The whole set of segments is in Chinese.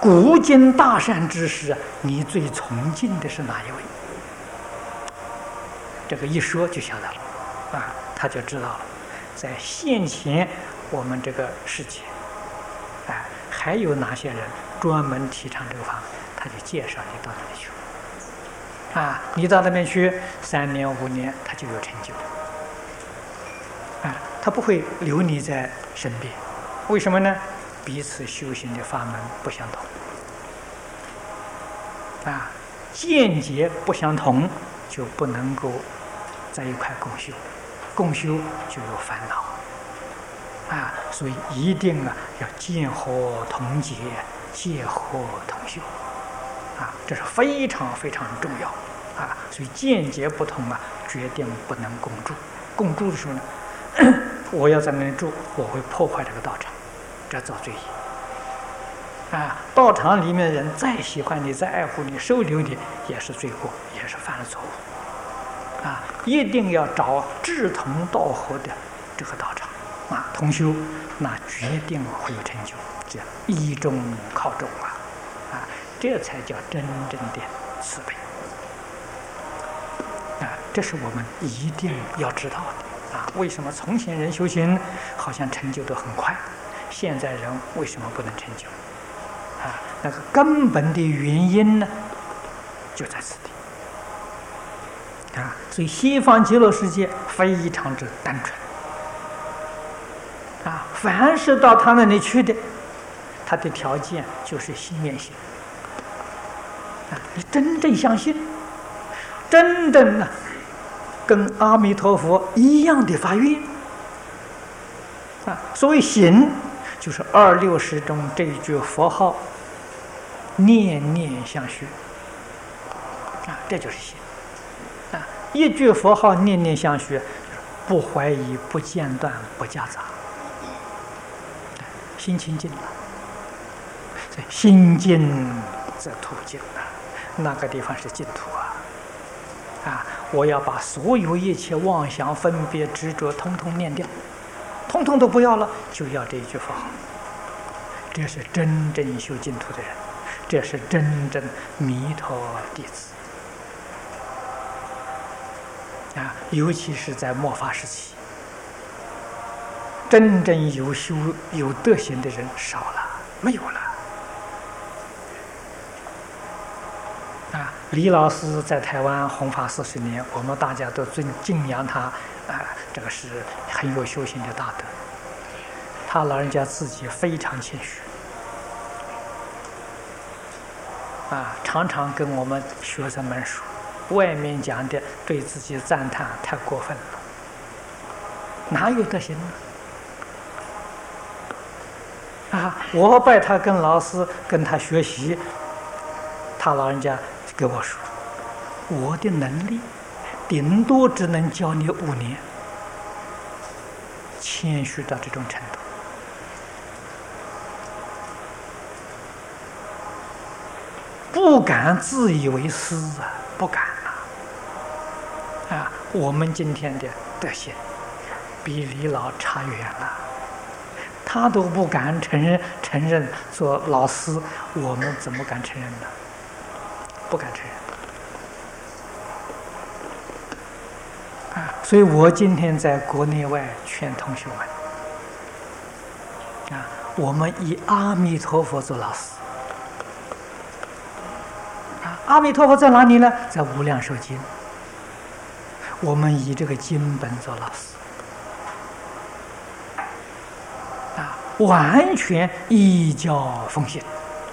古今大善之士，你最崇敬的是哪一位？这个一说就晓得了，他就知道了，在现前我们这个世界，还有哪些人专门提倡这个法门，他就介绍你到那里去。你到那边去3年5年，他就有成就。他不会留你在身边，为什么呢？彼此修行的法门不相同，见解不相同，就不能够在一块共修，共修就有烦恼，所以一定要见合同解，戒合同修，这是非常非常重要，所以见解不同决定不能共住。共住的时候呢，我要在那里住，我会破坏这个道场，这造罪业。道场里面的人再喜欢你，再爱护你，收留你，也是罪过，也是犯了错误。一定要找志同道合的这个道场，同修，那决定会有成就。这样依中靠中这才叫真正的慈悲。这是我们一定要知道的。为什么从前人修行好像成就得很快，现在人为什么不能成就？那个根本的原因呢，就在此地。所以西方极乐世界非常之单纯。凡是到他那里去的，他的条件就是心愿心。你真正相信，真正的跟阿弥陀佛一样的发愿。所谓行，就是260中这一句佛号，念念相续。这就是行。一句佛号念念相续，不怀疑，不间断，不夹杂，心清净了。心净则土净那个地方是净土我要把所有一切妄想分别执着通通念掉，通通都不要了，就要这一句佛号。这是真正修净土的人，这是真正弥陀弟子尤其是在末法时期，真正有修有德行的人少了，没有了。李老师在台湾弘法40年，我们大家都敬仰他，这个是很有修行的大德。他老人家自己非常谦虚，常常跟我们学生们说，外面讲的对自己赞叹太过分了，哪有德行呢？我拜他跟老师跟他学习，他老人家给我说，我的能力顶多只能教你5年，谦虚到这种程度。不敢自以为是不敢我们今天的德行比李老差远了，他都不敢承认做老师，我们怎么敢承认呢？不敢承认所以我今天在国内外劝同学们我们以阿弥陀佛做老师阿弥陀佛在哪里呢？在无量寿经。我们以这个经本做老师完全依教奉行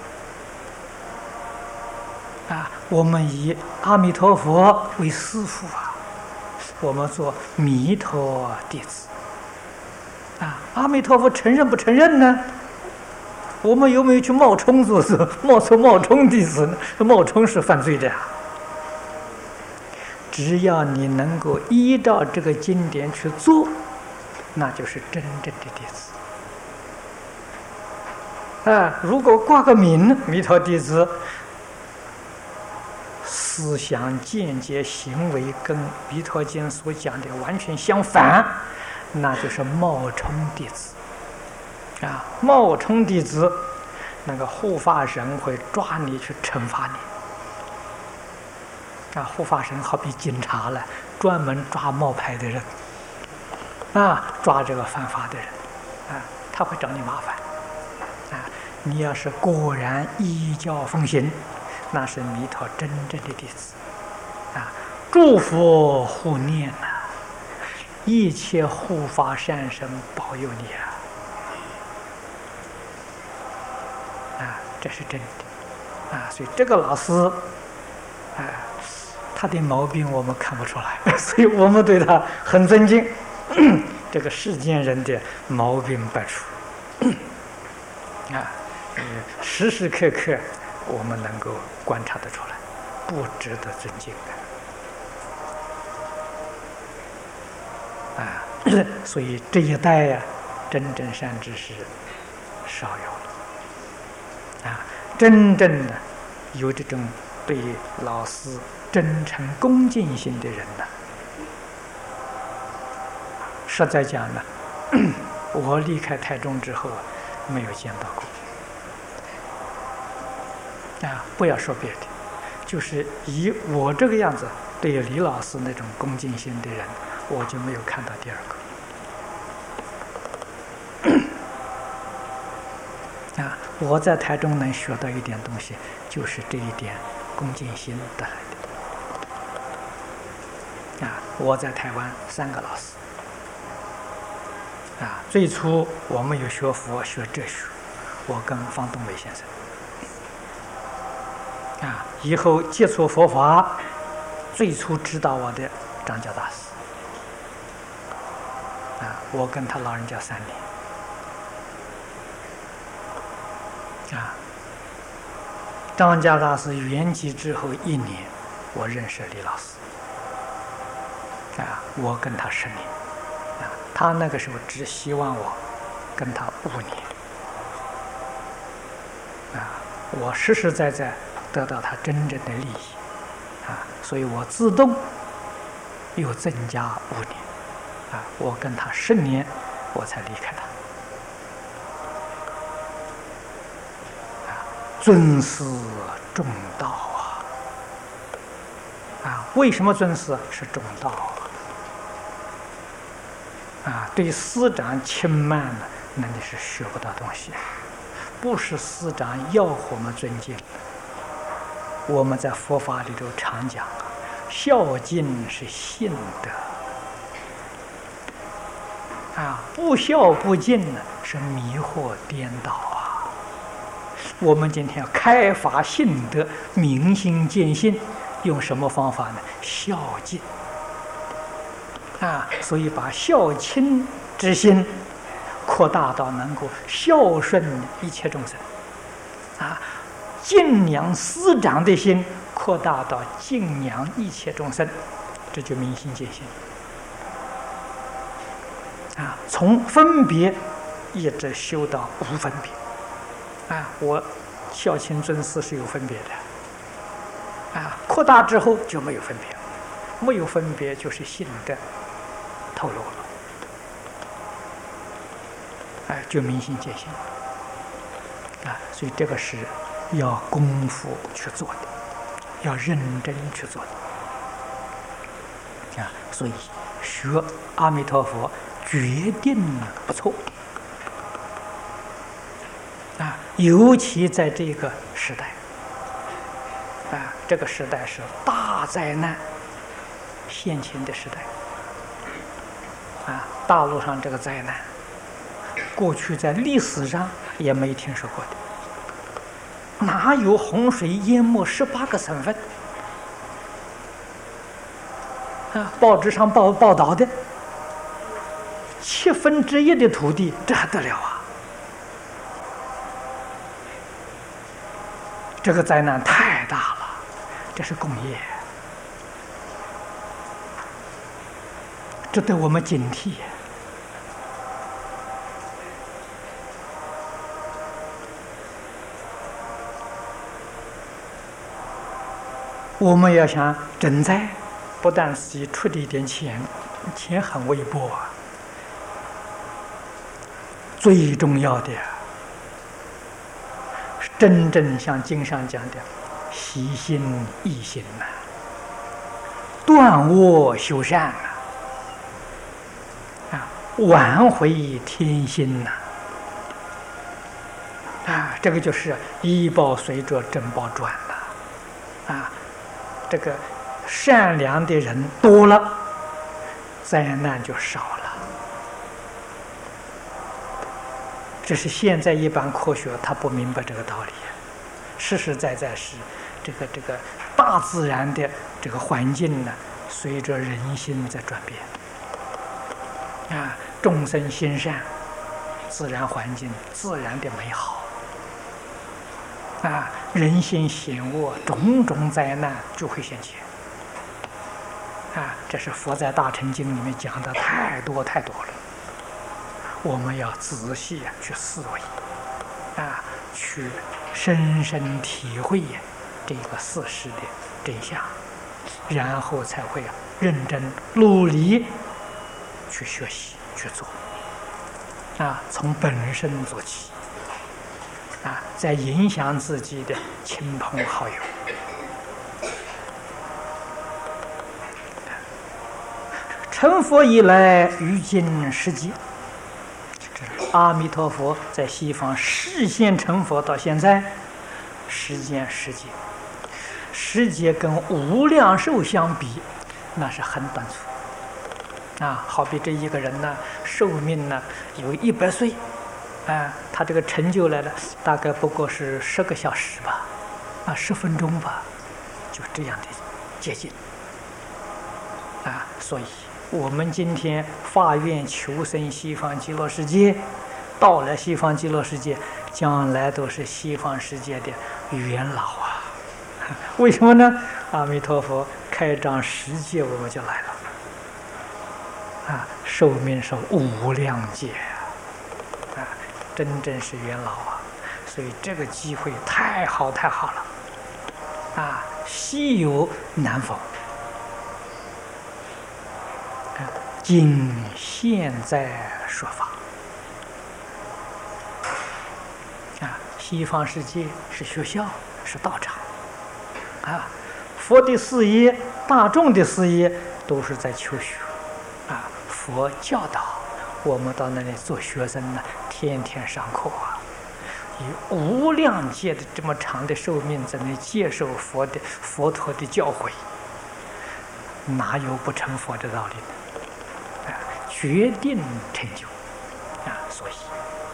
我们以阿弥陀佛为师父我们做弥陀弟子阿弥陀佛承认不承认呢？我们有没有去冒充做事，冒充弟子呢？冒充是犯罪的只要你能够依照这个经典去做，那就是真正的弟子如果挂个名弥陀弟子，思想见解行为跟弥陀经所讲的完全相反，那就是冒充弟子冒充弟子那个护法神会抓你去惩罚你。护法神好比警察了，专门抓冒牌的人，抓这个犯法的人，他会找你麻烦。你要是果然依教奉行，那是弥陀真正的弟子。诸佛护念一切护法善神保佑你这是真的所以这个老师他的毛病我们看不出来，所以我们对他很尊敬。这个世间人的毛病百出时时刻刻我们能够观察得出来，不值得尊敬所以这一代真正善知识少有了真正的有这种对老师真诚恭敬心的人实在讲呢，我离开台中之后没有见到过不要说别的，就是以我这个样子对李老师那种恭敬心的人，我就没有看到第二个我在台中能学到一点东西，就是这一点恭敬心得来的我在台湾3个老师最初我们有学佛学哲学，我跟方东伟先生以后接触佛法，最初指导我的张家大师我跟他老人家3年张家大师圆寂之后1年，我认识李老师我跟他10年他那个时候只希望我跟他5年我实实在在得到他真正的利益所以我自动又增加5年我跟他10年我才离开他尊师重道为什么尊师是重道对师长轻慢呢，那你是学不到东西。不是师长要我们尊敬，我们在佛法里头常讲孝敬是信德不孝不敬呢是迷惑颠倒我们今天要开发信德，明心见性，用什么方法呢？孝敬所以把孝亲之心扩大到能够孝顺一切众生敬仰师长的心扩大到敬仰一切众生，这就明心见性从分别一直修到无分别我孝亲尊师是有分别的扩大之后就没有分别，没有分别就是信德透露了就明心见性所以这个是要功夫去做的，要认真去做的所以学阿弥陀佛决定不错尤其在这个时代这个时代是大灾难现前的时代大陆上这个灾难过去在历史上也没听说过的，哪有洪水淹没18个省份报纸上报道的1/7的土地，这还得了这个灾难太大了，这是共业，值得我们警惕我们要想赈灾，不但是出的一点钱很微薄最重要的真正像经上讲的，习心易行呐，断恶修善挽回天心呐，这个就是医报随着正报转了，这个善良的人多了，灾难就少了。这是现在一般科学他不明白这个道理，实实在在是这个大自然的这个环境呢，随着人心在转变。众生心善，自然环境自然的美好。人心险恶，种种灾难就会现前。这是佛在《大乘经》里面讲的太多太多了。我们要仔细去思维，去深深体会这个事实的真相，然后才会认真努力去学习去做。从本身做起，再影响自己的亲朋好友。成佛以来，于今世界。阿弥陀佛在西方示现成佛到现在，时间世界跟无量寿相比，那是很短促。好比这一个人呢，寿命呢有100岁，他这个成就来了，大概不过是10个小时吧，10分钟吧，就这样的接近。所以我们今天发愿求生西方极乐世界，到了西方极乐世界，将来都是西方世界的元老啊！为什么呢？阿弥陀佛开张10界，我们就来了。寿命是无量劫真正是元老啊！所以这个机会太好太好了稀有难逢。今现在说法西方世界是学校，是道场佛的事业、大众的事业都是在求学佛教导我们到那里做学生呢，天天上课以无量劫的这么长的寿命，在那接受佛陀的教诲，哪有不成佛的道理呢？决定成就所以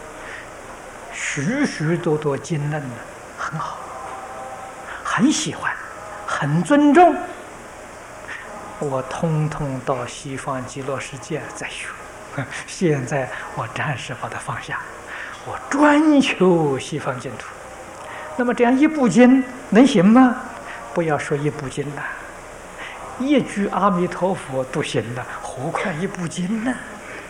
许许多多经论呢，很好，很喜欢，很尊重。我通通到西方极乐世界再学，现在我暂时把它放下，我专求西方净土。那么这样一部经能行吗？不要说一部经了，一句阿弥陀佛都行了，何况一部经呢？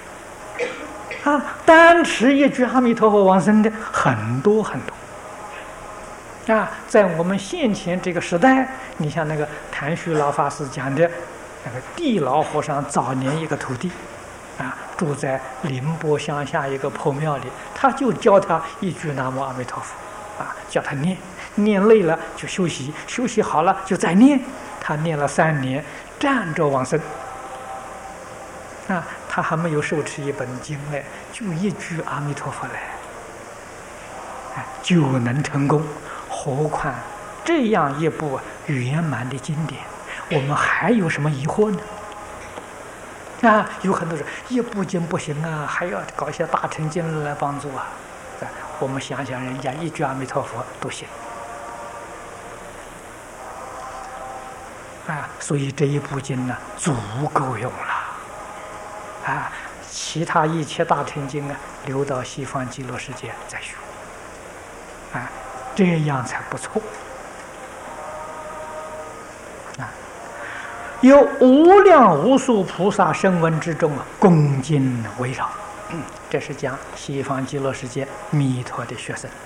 单持一句阿弥陀佛往生的很多很多在我们现前这个时代，你像那个谭旭老法师讲的那个地老和尚早年一个徒弟住在宁波乡下一个破庙里，他就教他一句南无阿弥陀佛叫他念累了就休息，休息好了就再念。他念了3年，站着往生他还没有受持一本经嘞，就一句阿弥陀佛来就能成功。何况这样一部圆满的经典，我们还有什么疑惑呢？有很多人一部经不行还要搞一些大乘经论来帮助我们想想，人家一句阿弥陀佛都行所以这一部经呢足够用了其他一切大乘经留到西方极乐世界再学这样才不错有无量无数菩萨声闻之众恭敬围绕这是讲西方极乐世界弥陀的学生。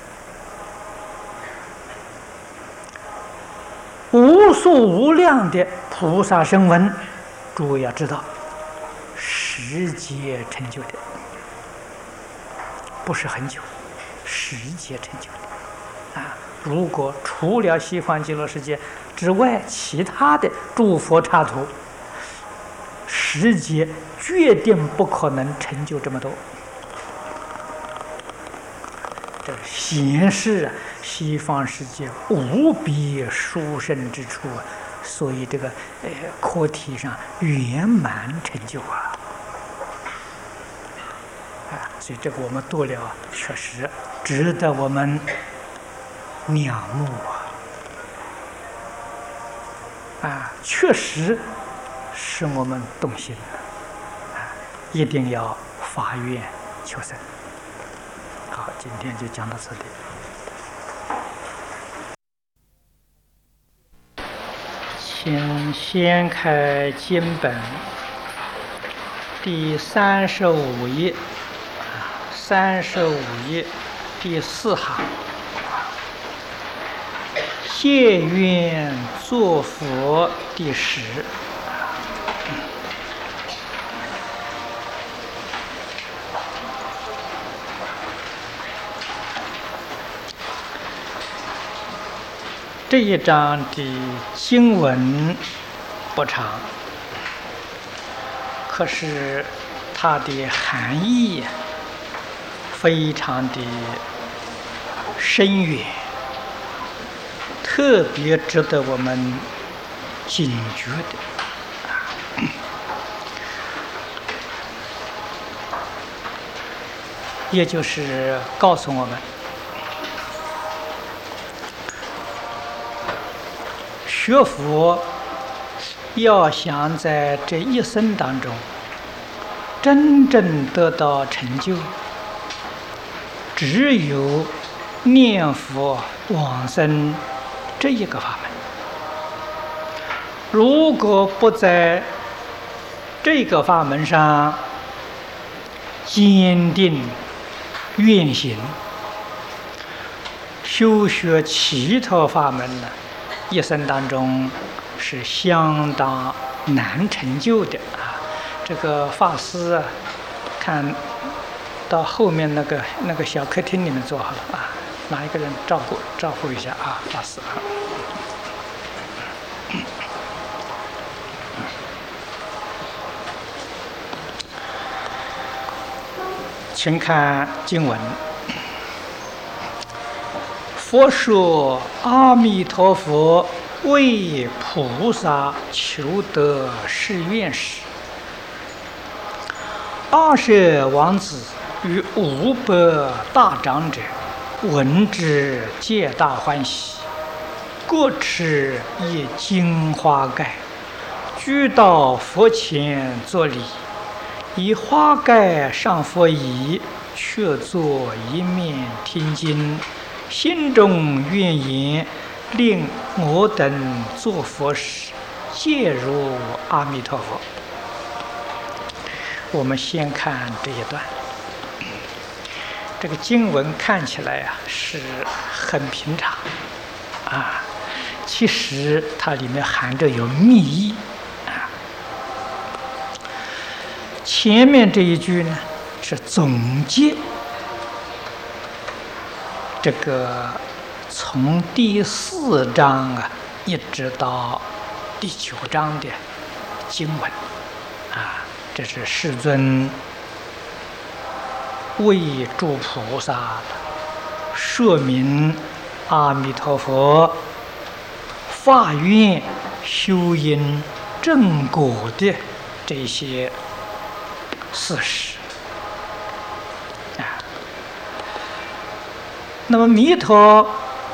无数无量的菩萨声闻，诸位要知道10劫成就的，不是很久，10劫成就的啊，如果除了西方极乐世界之外，其他的诸佛刹土，世界决定不可能成就这么多。这显示西方世界无比殊胜之处啊，所以这个课题上圆满成就啊。所以这个我们读了，确实值得我们仰慕确实使我们动心一定要发愿求生。好，今天就讲到这里。请掀开经本第35页，35页第4行，谢愿作佛第10。这一章的经文不长，可是它的含义非常的深远，特别值得我们警觉的。也就是告诉我们，学佛要想在这一生当中真正得到成就，只有念佛往生这一个法门。如果不在这个法门上坚定愿行，修学其他法门呢，一生当中是相当难成就的啊。这个法师啊，看到后面那个小客厅里面坐好了啊，哪一个人照顾一下啊，法师啊。请看经文。佛说阿弥陀佛为菩萨求得誓愿时，20王子与500大长者闻之，皆大欢喜，各持一金花盖，俱到佛前作礼，以花盖上佛椅，却坐一面听经，心中愿言：令我等作佛时，皆如阿弥陀佛。我们先看这一段，这个经文看起来是很平常啊，其实它里面含着有密意啊。前面这一句呢是总结这个从第4章一直到第9章的经文啊，这是世尊为诸菩萨说明阿弥陀佛发愿修因正果的这些事实啊。那么弥陀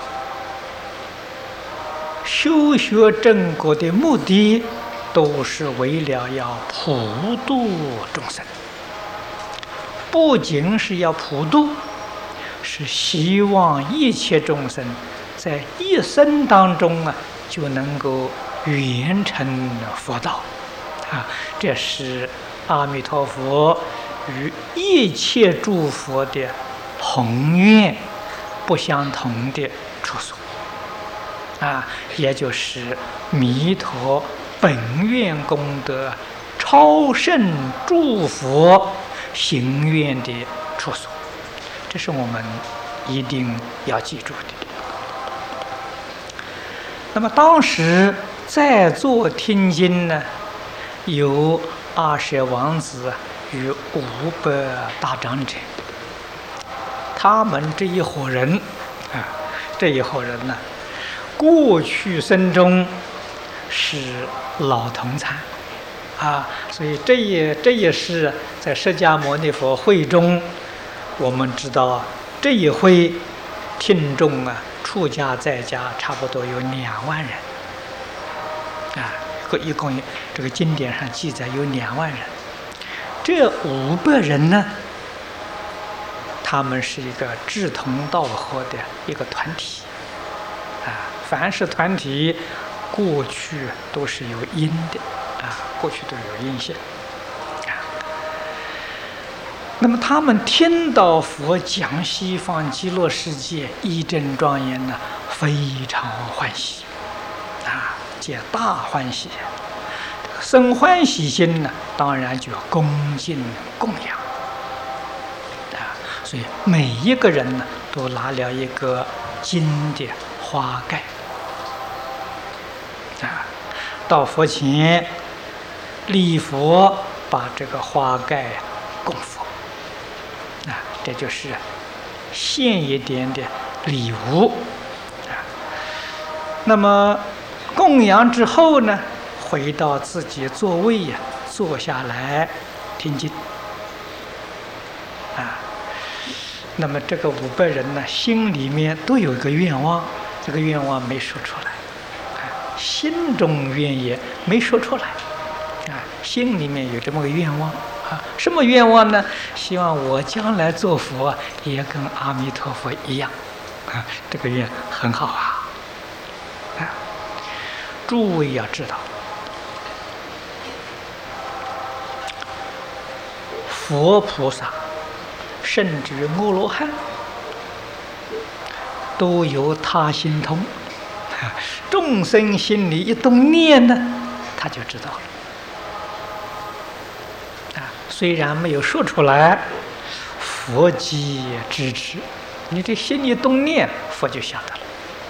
修学正果的目的，都是为了要普度众生，不仅是要普度，是希望一切众生在一生当中就能够圆成佛道啊。这是阿弥陀佛与一切诸佛的宏愿不相同的处所啊，也就是弥陀本愿功德超胜诸佛行愿的处所，这是我们一定要记住的。 那么当时在座听经呢，有阿舍王子与500大长者，他们这一伙人啊，过去生中是老同参啊，所以这也是在释迦牟尼佛会中，我们知道这一会听众啊，出家在家差不多有2万人啊，一共这个经典上记载有2万人。这500人呢，他们是一个志同道合的一个团体啊，凡是团体过去都是有因的啊，过去都有因性啊。那么他们听到佛讲西方极乐世界义正庄严呢，非常欢喜啊，皆大欢喜。生欢喜心呢，当然就要恭敬供养啊。所以每一个人呢，都拿了一个金的花盖啊，到佛前礼佛，把这个花盖供佛啊，这就是献一点的礼物啊。那么供养之后呢，回到自己座位呀，坐下来听经啊。那么这个500人呢，心里面都有一个愿望，这个愿望没说出来啊，心中愿也没说出来啊，心里面有这么个愿望啊。什么愿望呢？希望我将来做佛也跟阿弥陀佛一样啊，这个愿很好啊。诸位要知道，佛菩萨甚至阿罗汉都有他心通，众生心里一动念呢，他就知道了啊。虽然没有说出来，佛即知之。你这心里动念，佛就晓得了。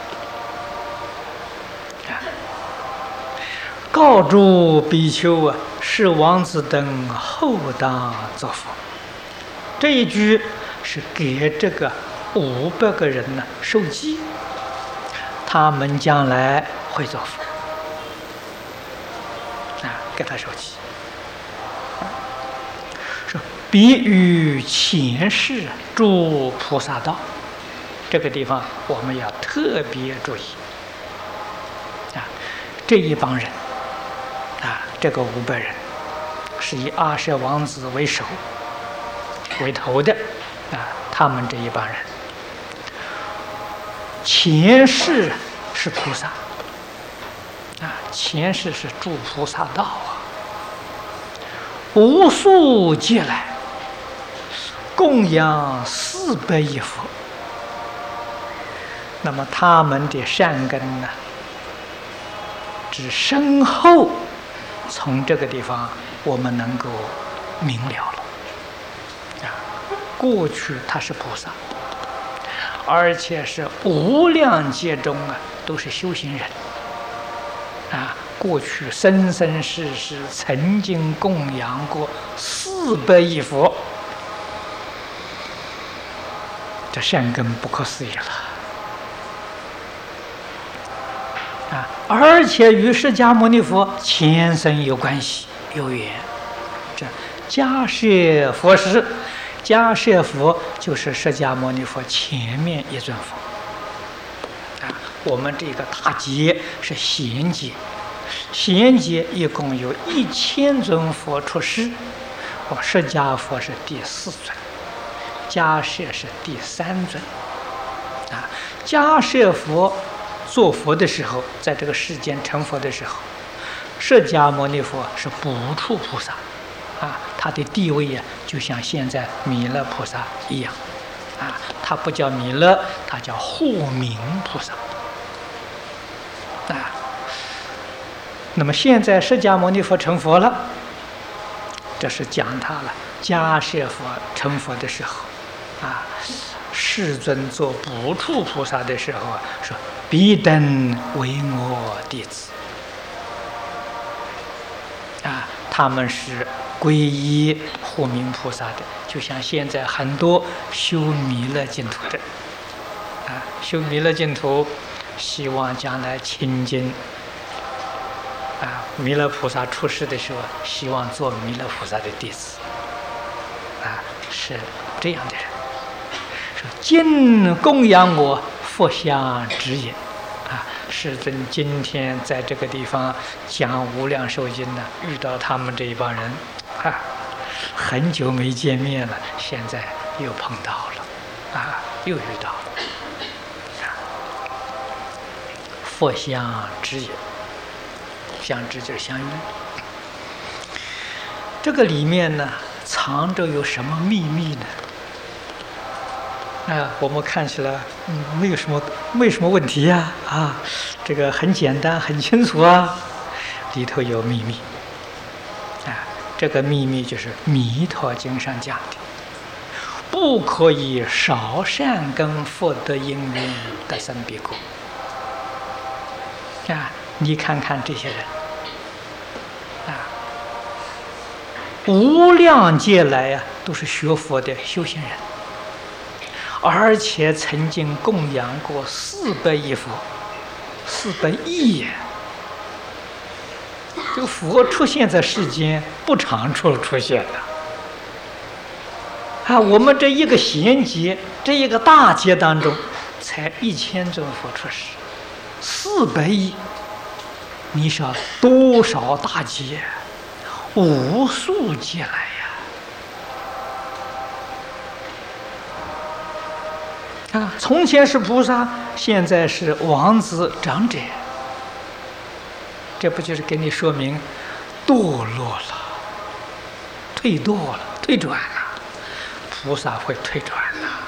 告诸比丘啊，是王子等后当作佛。这一句是给这个500个人呢受记，他们将来会做佛啊，给他受记。说比喻前世诸菩萨道，这个地方我们要特别注意啊，这一帮人。啊，这个500人是以阿舍王子为首为头的啊，他们这一帮人前世是菩萨啊，前世是诸菩萨道啊，无数劫来供养400亿佛。那么他们的善根呢，只深厚。从这个地方我们能够明了了啊，过去他是菩萨，而且是无量劫中啊都是修行人啊，过去生生世世曾经供养过400亿佛，这善根不可思议了啊！而且与释迦牟尼佛前生有关系有缘。这迦叶佛师，迦叶佛就是释迦牟尼佛前面一尊佛啊。我们这个大劫是贤劫，贤劫一共有1000尊佛出世，我释迦佛是第4尊，迦叶是第3尊啊。迦叶佛做佛的时候，在这个世间成佛的时候，释迦牟尼佛是补处菩萨啊，他的地位呀，就像现在弥勒菩萨一样啊，他不叫弥勒，他叫护明菩萨啊。那么现在释迦牟尼佛成佛了，这是讲他了。迦叶佛成佛的时候啊，世尊做补处菩萨的时候啊，说彼等为我弟子。他们是皈依护明菩萨的，就像现在很多修弥勒净土的，修弥勒净土，希望将来亲近弥勒菩萨出世的时候，希望做弥勒菩萨的弟子，是这样的人。说今供养我，佛相指引。世尊今天在这个地方讲无量寿经呢，遇到他们这一帮人，很久没见面了，现在又碰到了，又遇到了，佛相指引，相知就是相遇。这个里面呢，藏着有什么秘密呢？我们看起来没有什么问题呀，这个很简单很清楚啊，里头有秘密，这个秘密就是《弥陀经》上讲的，不可以少善根福德因缘得生彼国。你看看这些人，无量劫来都是学佛的修行人。而且曾经供养过400亿佛，400亿。这个佛出现在世间不常出现的，我们这一个贤劫，这一个大劫当中，才1000尊佛出世，400亿，你说多少大劫，无数劫来。从前是菩萨，现在是王子长者，这不就是给你说明堕落了、退堕了、退转了？菩萨会退转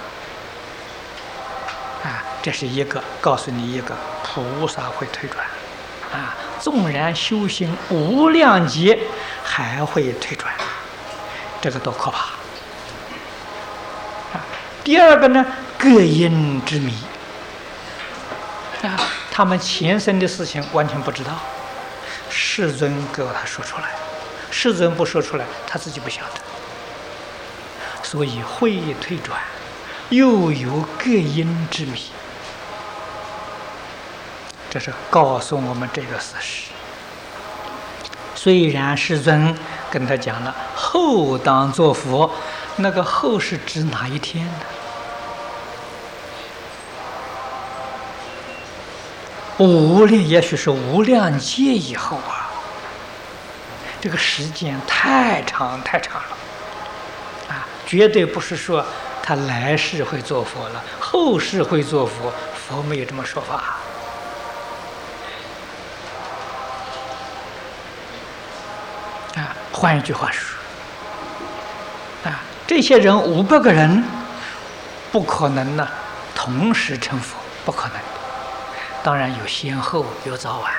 了，这是一个告诉你一个菩萨会退转，纵然修行无量劫还会退转，这个多可怕！第二个呢？各因之谜，他们前生的事情完全不知道，世尊给他说出来，世尊不说出来，他自己不晓得，所以会退转，又有各因之谜，这是告诉我们这个事实。虽然世尊跟他讲了后当作佛，那个后是指哪一天呢？无量，也许是无量劫以后这个时间太长太长了，绝对不是说他来世会做佛了，后世会做佛，佛没有这么说法。换一句话说，这些人500个人，不可能呢同时成佛，不可能。当然有先后，有早晚，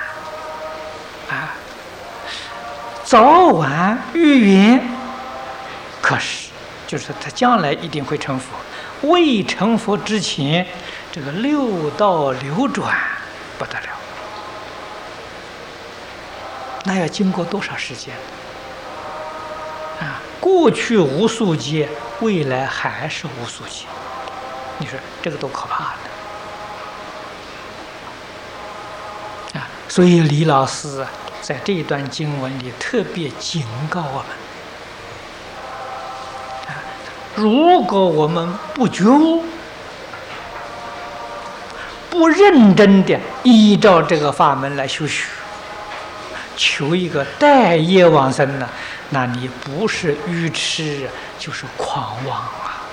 早晚预言，可是就是他将来一定会成佛。未成佛之前，这个6道流转不得了，那要经过多少时间？过去无数劫，未来还是无数劫，你说这个多可怕呢？所以李老师在这一段经文里特别警告我们，如果我们不觉悟，不认真的依照这个法门来修学，求一个带业往生呢，那你不是愚痴就是狂妄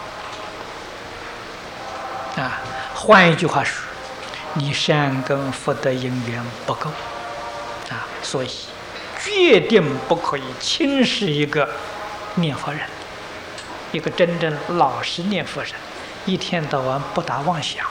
换一句话说，你善根福德因缘不够所以决定不可以轻视一个念佛人，一个真正老实念佛人，一天到晚不打妄想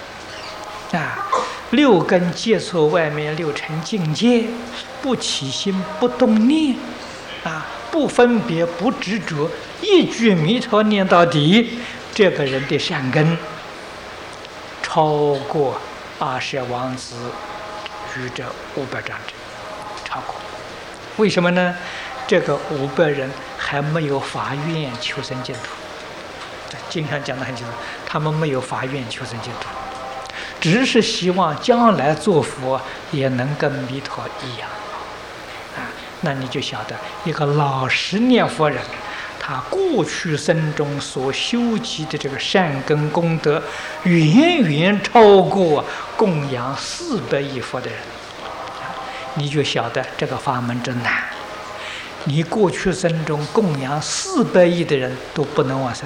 6根接触外面6尘境界，不起心不动念不分别不执着，一句弥陀念到底，这个人的善根超过阿舍王子与这500长者超过。为什么呢？这个500人还没有发愿求生净土。经上讲得很清楚，他们没有发愿求生净土，只是希望将来做佛也能跟弥陀一样。那你就晓得，一个老实念佛人，他过去生中所修集的这个善根功德，远远超过供养400亿佛的人。你就晓得这个法门真难。你过去生中供养400亿的人都不能往生。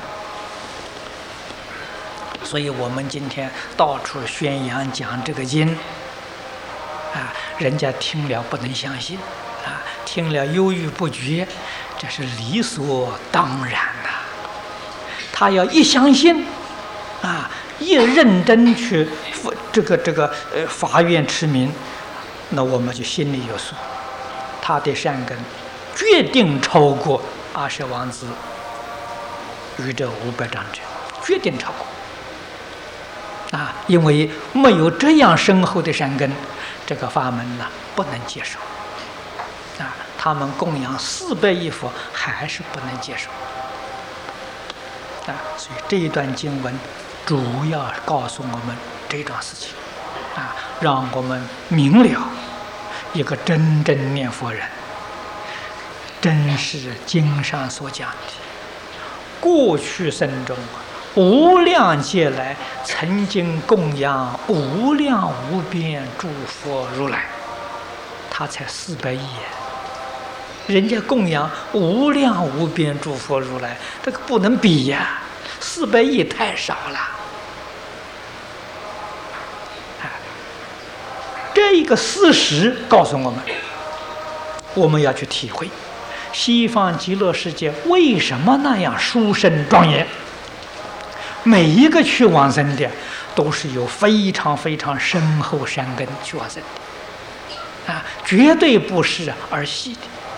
所以我们今天到处宣扬讲这个经，人家听了不能相信，听了犹豫不决，这是理所当然呐。他要一相信，一认真去发愿持名，那我们就心里有数，他的善根决定超过阿舍王子与这500长者，决定超过。因为没有这样深厚的善根，这个法门呢不能接受。他们供养400亿佛还是不能接受。所以这一段经文主要告诉我们这桩事情，让我们明了一个真正念佛人，真是经上所讲的，过去生中无量劫来曾经供养无量无边诸佛如来，他才400亿，人家供养无量无边诸佛如来，这个不能比呀，400亿太少了。这一个事实告诉我们，我们要去体会西方极乐世界为什么那样殊胜庄严。每一个去往生的都是有非常非常深厚善根去往生的，绝对不是儿戏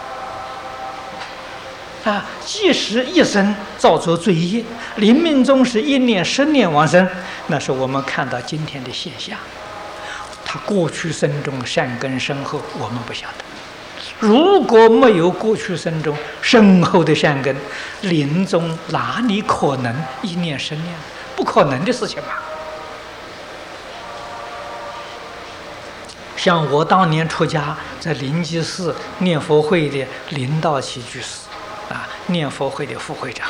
的。即使一生造作罪业，临命终时1念10年往生，那是我们看到今天的现象。他过去生中善根深厚，我们不晓得。如果没有过去生中深厚的善根，临终哪里可能1念10年？不可能的事情吧。像我当年出家在灵济寺念佛会的林道奇居士，念佛会的副会长，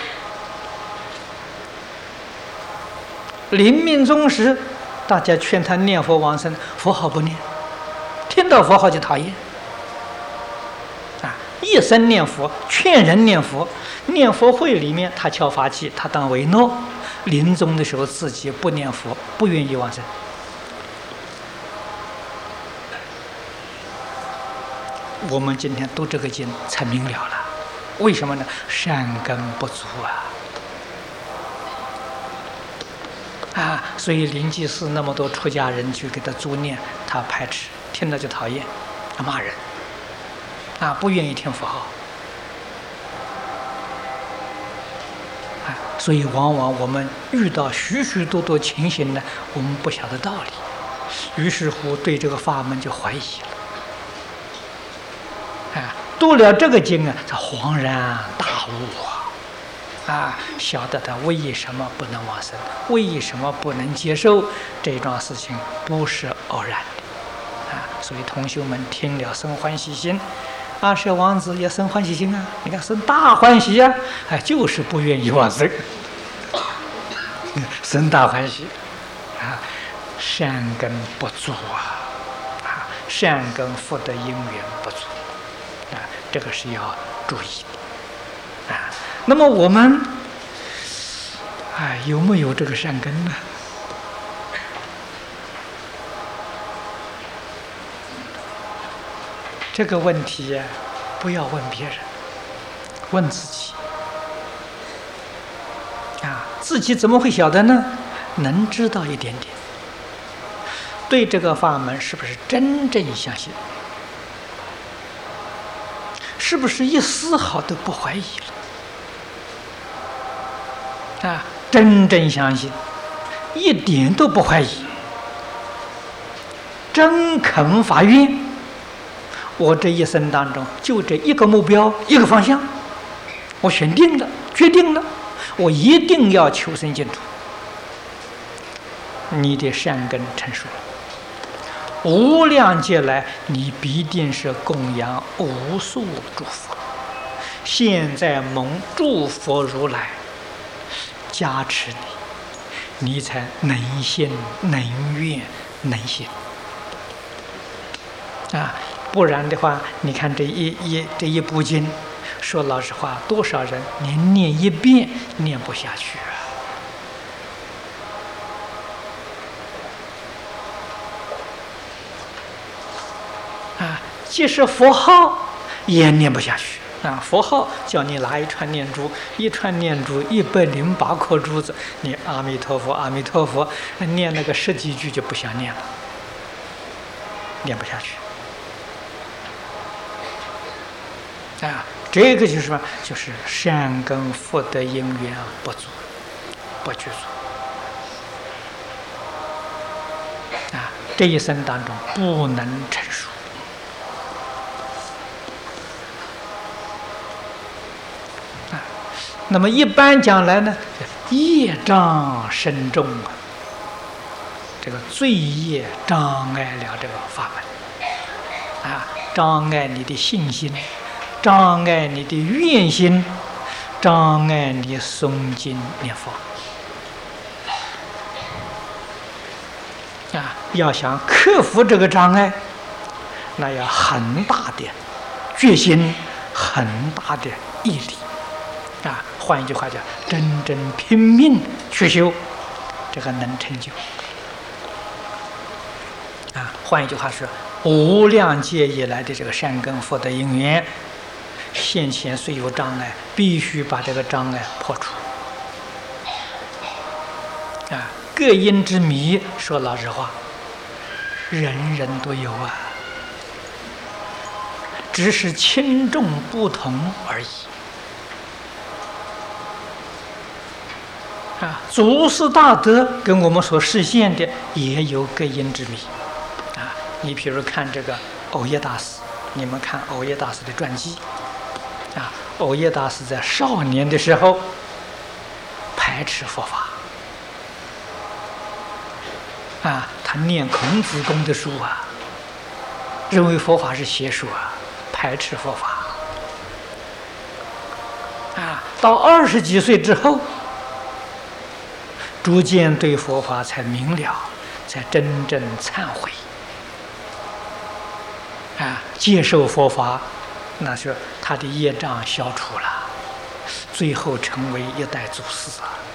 临命终时，大家劝他念佛往生，佛号不念，听到佛号就讨厌。一生念佛，劝人念佛，念佛会里面他敲法器，他当为诺，临终的时候自己不念佛，不愿意往生。我们今天读这个经才明了了，为什么呢？善根不足所以灵济寺那么多出家人去给他助念，他排斥，听了就讨厌，他骂人。不愿意听佛号，所以往往我们遇到许许多多情形呢，我们不晓得道理，于是乎对这个法门就怀疑了。读了这个经才恍然大悟晓得他为什么不能往生，为什么不能接受这桩事情，不是偶然的所以同学们听了生欢喜心。阿舍王子也生欢喜心你看生大欢喜就是不愿意往生，生大欢喜善根不足善根福德因缘不足这个是要注意的那么我们有没有这个善根呢？这个问题不要问别人，问自己自己怎么会晓得呢？能知道一点点，对这个法门是不是真正相信？是不是一丝毫都不怀疑了真正相信，一点都不怀疑真肯发愿，我这一生当中就这一个目标，一个方向，我选定了，决定了，我一定要求生净土。你的善根成熟了，无量劫来你必定是供养无数诸佛。现在蒙诸佛如来加持你，你才能信、能愿、能行啊！不然的话，你看这一部经，说老实话，多少人连念一遍念不下去啊！即使佛号也念不下去。佛号叫你拿一串念珠，一串念珠108颗珠子，你阿弥陀佛，阿弥陀佛，念那个10几句就不想念了，念不下去。这个就是什么？就是善根福德因缘不足，不具足。这一生当中不能成熟。那么一般讲来呢，业障深重这个罪业障碍了这个法门障碍你的信心，障碍你的愿心，障碍你诵经念佛要想克服这个障碍，那要很大的决心，很大的毅力换一句话讲，真正拼命去修，这个能成就换一句话说，无量劫以来的这个善根福德因缘，现前虽有障碍，必须把这个障碍破除各因之迷，说老实话，人人都有只是轻重不同而已祖师大德跟我们所实现的也有各因之迷你比如看这个藕益大师，你们看藕益大师的传记藕益大师在少年的时候排斥佛法他念孔子公的书认为佛法是邪术排斥佛法到20几岁之后，逐渐对佛法才明了，才真正忏悔接受佛法，那是他的业障消除了，最后成为一代祖师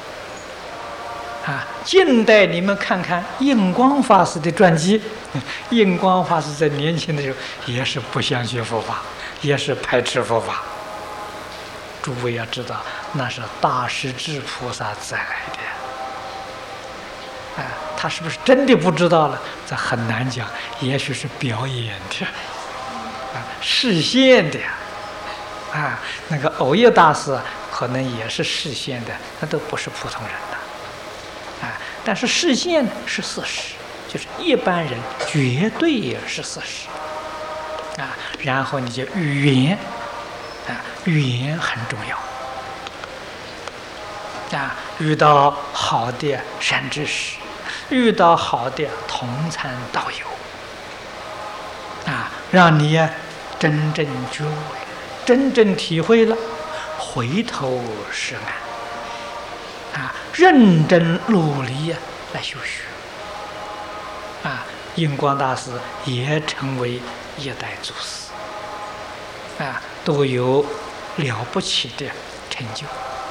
近代你们看看印光法师的传记，印光法师在年轻的时候也是不想学佛法，也是排斥佛法。诸位要知道，那是大势至菩萨再来的他是不是真的不知道了？这很难讲，也许是表演的示现的那个藕益大师可能也是示现的，那都不是普通人的但是示现是事实，就是一般人绝对是事实然后你就语言语言很重要遇到好的善知识，遇到好的同参道友让你真正觉悟，真正体会了，回头是岸认真努力来修学印光大师也成为一代祖师都有了不起的成就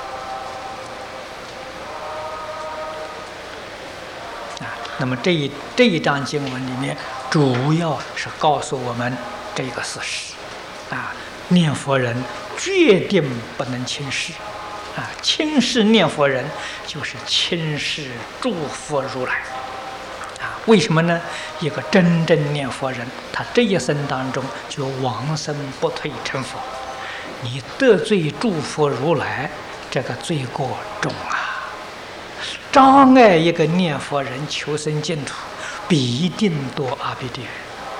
那么这一章经文里面，主要是告诉我们这个事实念佛人决定不能轻视轻视念佛人就是轻视诸佛如来为什么呢？一个真正念佛人，他这一生当中就往生不退成佛。你得罪诸佛如来，这个罪过重障碍一个念佛人求生净土， 必定堕阿鼻地狱。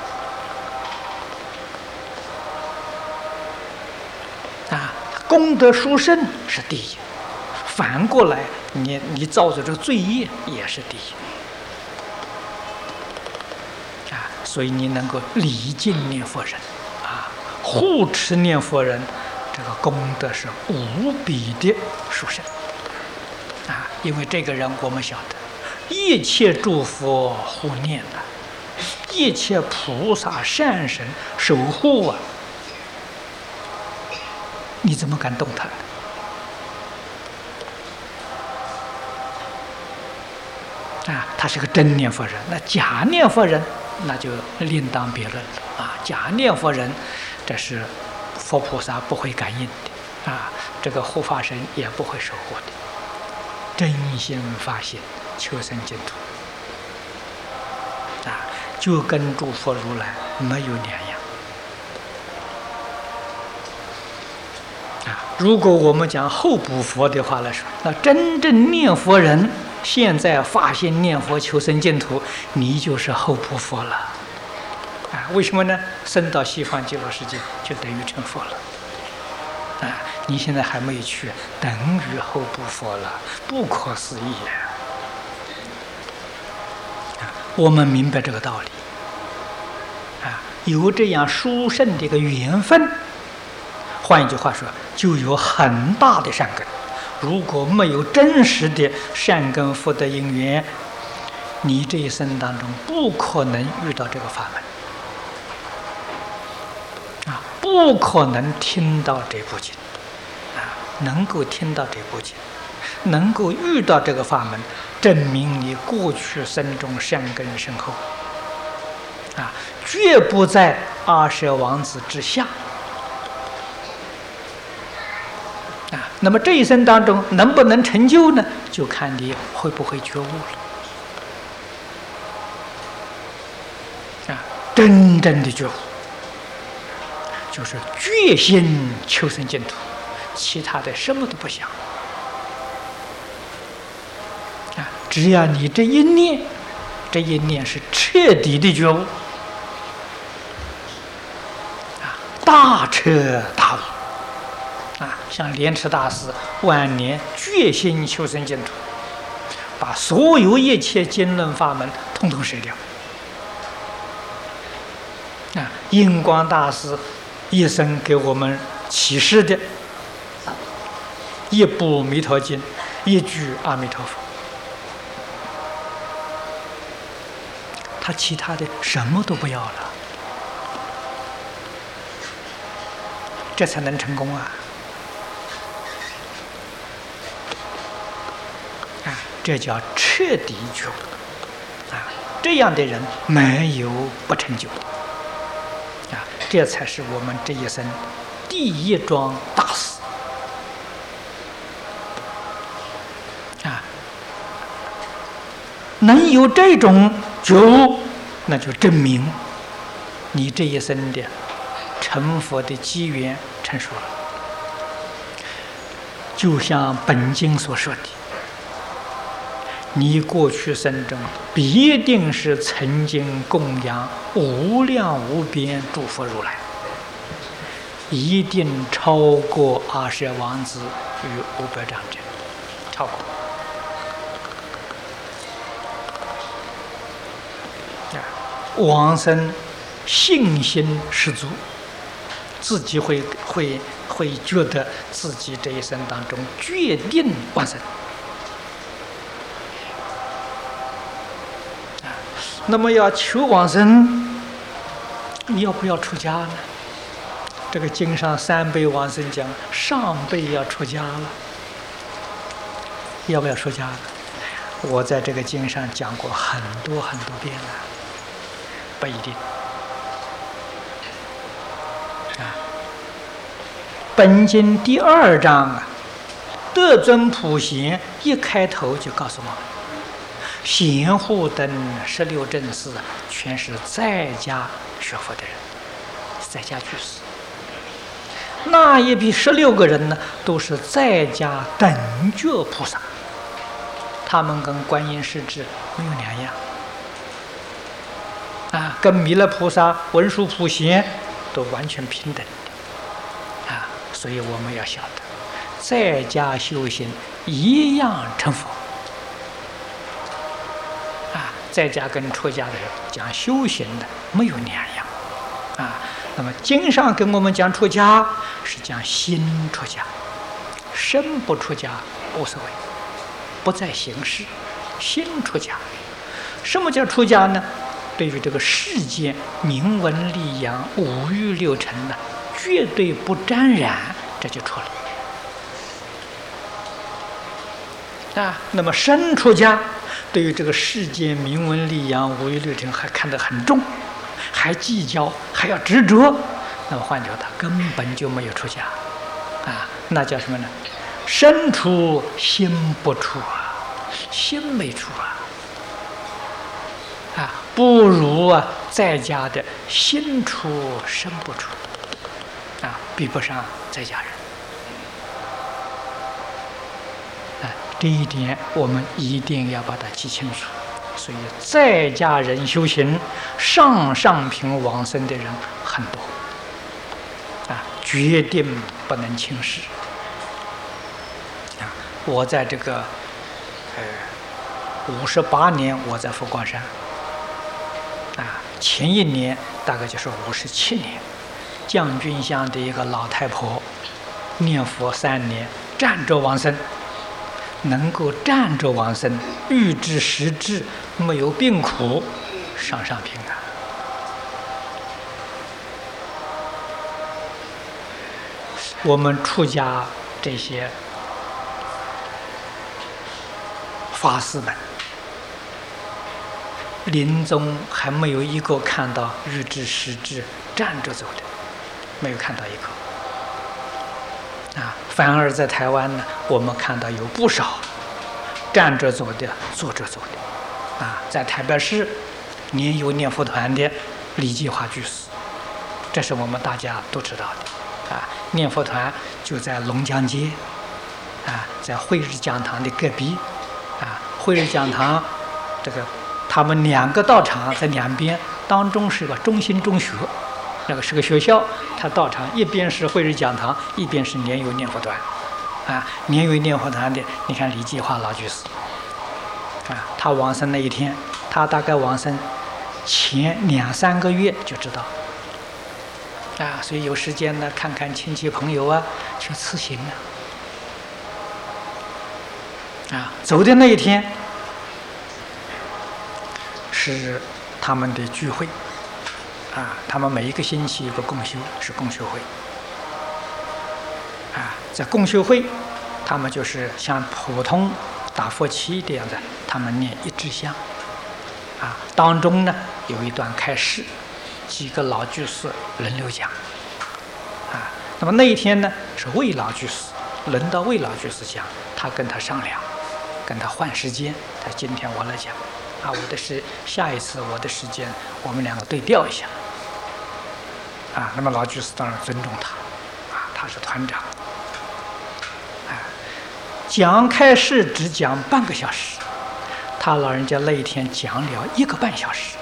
功德殊胜是第一，反过来你造的这个罪业也是第一。所以你能够礼敬念佛人，护持念佛人，这个功德是无比的殊胜。因为这个人我们晓得，一切诸佛护念一切菩萨善神守护你怎么敢动他呢？他是个真念佛人，那假念佛人那就另当别论了假念佛人，这是佛菩萨不会感应的这个护法神也不会守护的。真心发心求生净土就跟诸佛如来没有两样如果我们讲后补佛的话来说，那真正念佛人现在发心念佛求生净土，你就是后补佛了为什么呢？升到西方极乐世界就等于成佛了你现在还没有去，等于后补佛了，不可思议我们明白这个道理有这样殊胜的一个缘分，换一句话说，就有很大的善根。如果没有真实的善根福德因缘，你这一生当中不可能遇到这个法门不可能听到这部经能够听到这部经，能够遇到这个法门，证明你过去生中善根深厚绝不在20王子之下那么这一生当中能不能成就呢？就看你会不会觉悟了真正的觉悟就是决心求生净土，其他的什么都不想只要你这一念是彻底的觉悟大彻大悟像莲池大师晚年决心求生净土，把所有一切经论法门统统舍掉印光大师一生给我们启示的一部《弥陀经》，一句阿弥陀佛，他其他的什么都不要了，这才能成功这叫彻底觉悟这样的人没有不成就这才是我们这一生第一桩大事能有这种觉悟，那就证明你这一生的成佛的机缘成熟了。就像本经所说的，你过去生中必定是曾经供养无量无边诸佛如来，一定超过20王子与500长者，超过。往生信心十足，自己会觉得自己这一生当中决定往生。那么要求往生，你要不要出家呢？这个经上3辈往生讲，上辈要出家了，要不要出家呢？我在这个经上讲过很多很多遍了，不一定。本经第2章德尊普贤一开头就告诉我们，贤护等16正士全是在家学佛的人，在家居士。那一批16个人呢，都是在家等觉菩萨，他们跟观音世智没有两样。 跟弥勒菩萨、文殊普贤都完全平等的啊！所以我们要晓得，在家修行一样成佛啊！在家跟出家的人讲修行的没有两样啊。那么经上跟我们讲出家是讲心出家，身不出家无所谓，不在形式，心出家。什么叫出家呢？对于这个世间名闻利养、五欲六尘呢，绝对不沾染，这就出了啊。那么身出家，对于这个世间名闻利养、五欲六尘还看得很重，还计较，还要执着。那么换句话，他根本就没有出家啊。那叫什么呢？身出心不出啊，心没出啊，不如在家的心出身不出啊，比不上在家人啊。这一点我们一定要把它记清楚。所以在家人修行上品往生的人很多啊，决定不能轻视啊。我在这个58年，我在佛光山啊，前一年大概就是57年，将军乡的一个老太婆念佛3年，站着往生，能够站着往生，欲知实质，没有病苦，上品啊。我们出家这些法师们，临终还没有一个看到欲知实质站着走的，没有看到一个啊。反而在台湾呢，我们看到有不少站着走的、坐着走的啊。在台北市年有念佛团的李继华居士，这是我们大家都知道的啊。念佛团就在龙江街啊，在慧日讲堂的隔壁啊。慧日讲堂这个他们2个道场在两边，当中是个中心中学，那个是个学校。他道场一边是慧日讲堂，一边是年有念佛团啊。年有念佛团的，你看李继华老居士啊，他往生那一天，他大概往生前2、3个月就知道啊。所以有时间呢，看看亲戚朋友啊，去辞行啊。走的那一天是他们的聚会啊，他们每一个星期有个共修，是共修会啊。在共修会，他们就是像普通打佛七这样的，他们念一支香啊。当中呢有一段开示，几个老居士轮流讲啊。那么那一天呢是魏老居士，轮到魏老居士讲，他跟他商量，跟他换时间，他今天我来讲啊，下一次我的时间，我们2个对调一下啊。那么老居士当然尊重他啊，他是团长啊。讲开示只讲半个小时，他老人家那一天讲了1个半小时，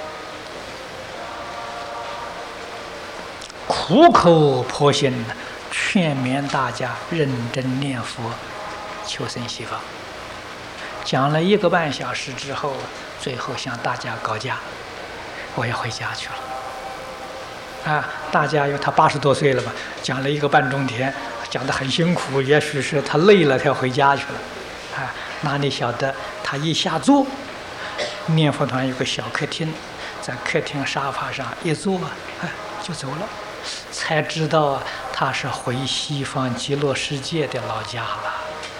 苦口婆心的劝勉大家认真念佛，求生西方。讲了1个半小时之后，最后向大家告假，我要回家去了啊。大家因为他80多岁了嘛，讲了1个半钟天，讲得很辛苦，也许是他累了，他要回家去了啊。哪里晓得他一下座，念佛团有个小客厅，在客厅沙发上一坐就走了，才知道他是回西方极乐世界的老家了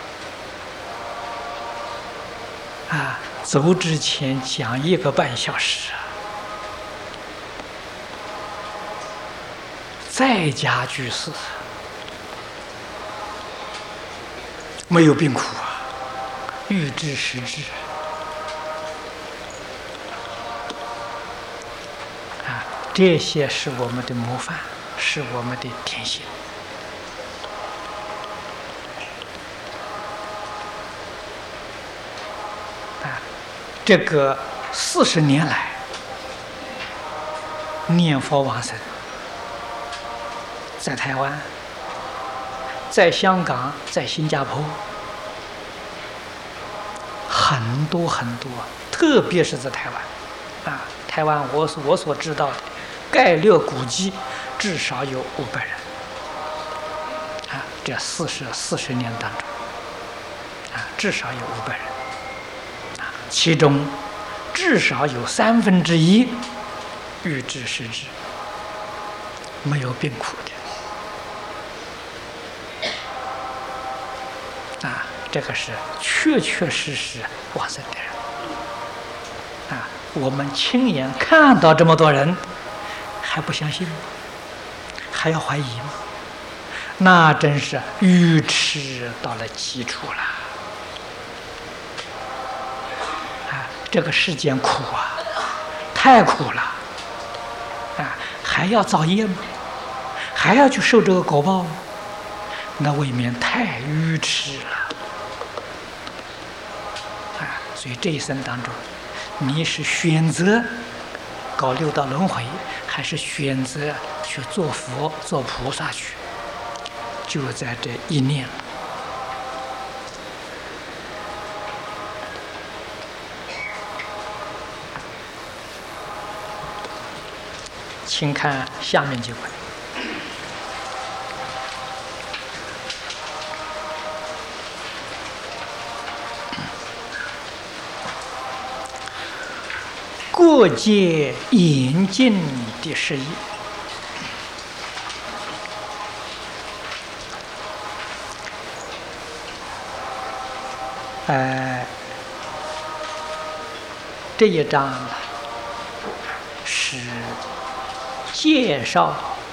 啊。走之前讲1个半小时啊。在家居士没有病苦啊，欲知实质啊。这些是我们的模范，是我们的典型啊。这个40年来， 念佛往生，在台湾，在香港，在新加坡，很多很多，特别是在台湾，台湾我所知道的，概略估计至少有500人，这40年当中，至少有500人，其中至少有1/3欲知时至，没有病苦的，这个是确确实实往生的人，我们亲眼看到这么多人，还不相信吗？还要怀疑吗？那真是愚痴到了极处了。这个世间苦啊，太苦了，还要造业吗？还要去受这个果报吗？那未免太愚痴了。所以这一生当中，你是选择搞6道轮回，还是选择去做佛、做菩萨去？就在这一念了。请看下面几回。过界严禁的事宜。这一章是介绍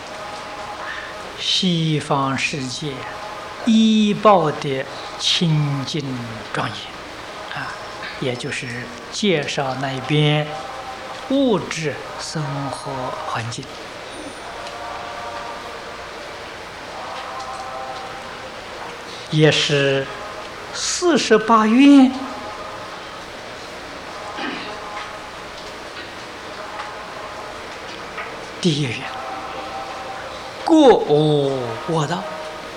西方世界医报的清净庄严，也就是介绍那边物质生活环境。也是48愿第一愿，过无我道。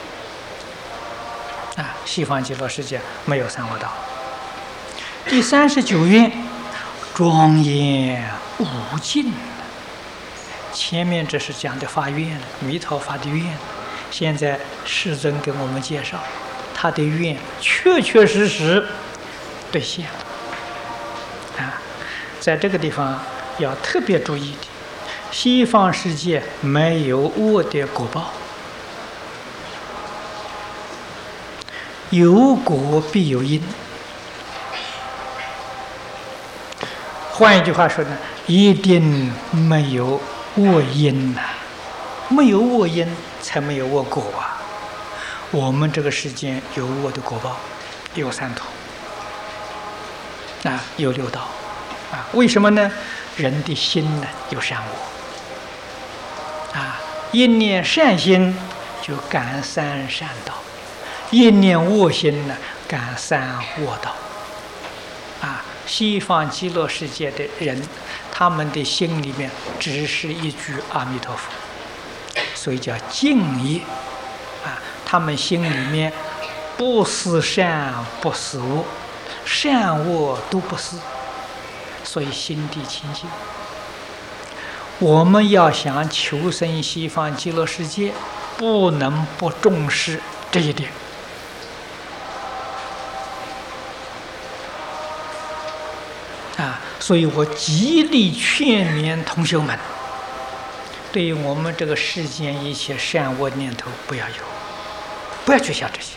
西方极乐世界没有三恶道。第39愿庄严无尽。前面这是讲的发愿，弥陀发的愿，现在世尊给我们介绍他的愿确确实实兑现了。在这个地方要特别注意的，西方世界没有恶的果报，有果必有因。换一句话说呢，一定没有恶因呐，没有恶因才没有恶果啊。我们这个世间有恶的果报，有3途，有6道，为什么呢？人的心呢有善恶，一念善心就感3善道，一念恶心呢感3恶道。西方极乐世界的人，他们的心里面只是一句阿弥陀佛，所以叫净业。他们心里面不思善不思恶，善恶都不思，所以心地清净。我们要想求生西方极乐世界，不能不重视这一点。所以我极力劝勉同学们，对于我们这个世间一切善恶念头不要有，不要去想这些。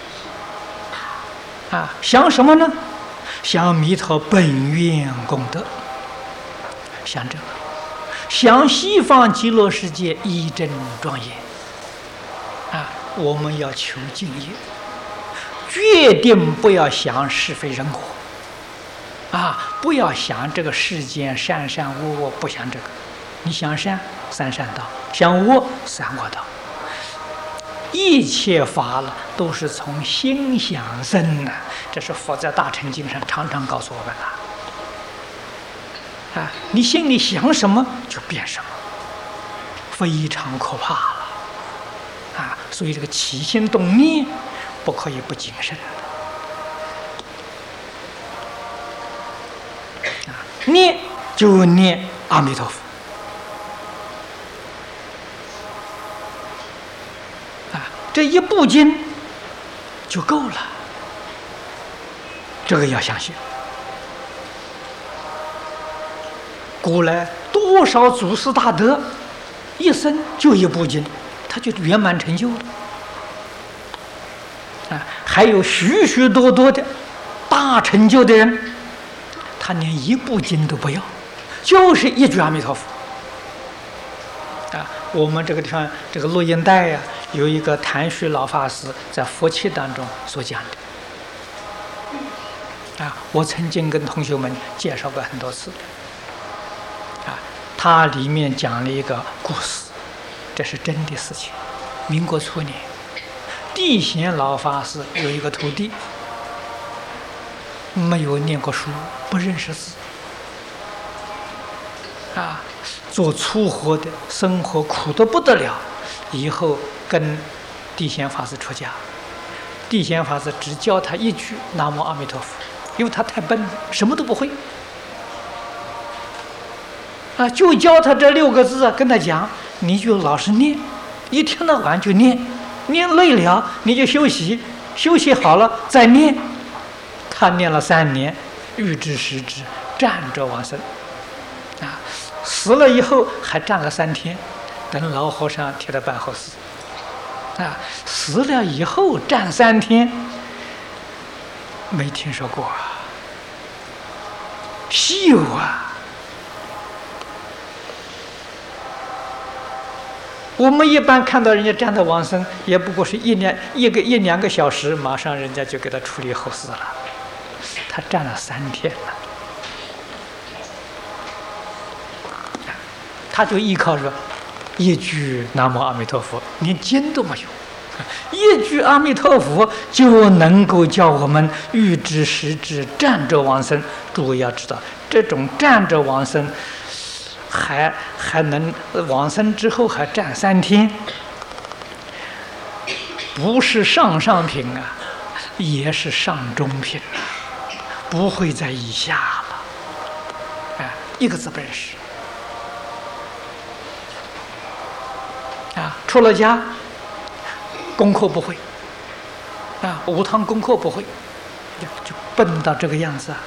想什么呢？想弥陀本愿功德，想这个，想西方极乐世界一真庄严。我们要求净业，决定不要想是非人我。不要想这个世间善善恶恶，不想这个。你想善，3善道；想恶，3恶道。一切法了都是从心想生的，这是佛在大乘经上常常告诉我们了。你心里想什么就变什么。 非常可怕了啊！所以这个起心动念不可以不谨慎啊！念就念阿弥陀佛啊，这一部经就够了，这个要相信。古来多少祖师大德，一生就一部经，他就圆满成就了啊！还有许许多多的大成就的人，他连一部经都不要，就是一句阿弥陀佛啊！我们这个地方这个录音带呀，有一个谭旭老法师在佛七当中所讲的啊，我曾经跟同学们介绍过很多次。它里面讲了一个故事，这是真的事情。民国初年，地贤老法师有一个徒弟，没有念过书，不认识字，啊，做粗活的，生活苦得不得了。以后跟地贤法师出家，地贤法师只教他一句“南无阿弥陀佛”，因为他太笨，什么都不会。啊，就教他这6个字啊，跟他讲，你就老实念，一天到晚就念，念累了你就休息，休息好了再念。他念了3年，欲知时至，站着往生。啊，死了以后还站了3天，等老和尚替他办后事。啊，死了以后站3天，没听说过啊，稀有啊。我们一般看到人家站着往生，也不过是一两个小时，马上人家就给他处理后事了。他站了3天了，他就依靠着一句南无阿弥陀佛，连经都没有，一句阿弥陀佛就能够叫我们预知时至，站着往生。诸位要知道，这种站着往生。还能往生之后还站3天，不是上品啊，也是上中品啊，不会在以下了。啊，一个字不认识啊，出了家功课不会啊，5堂功课不会，就笨到这个样子啊。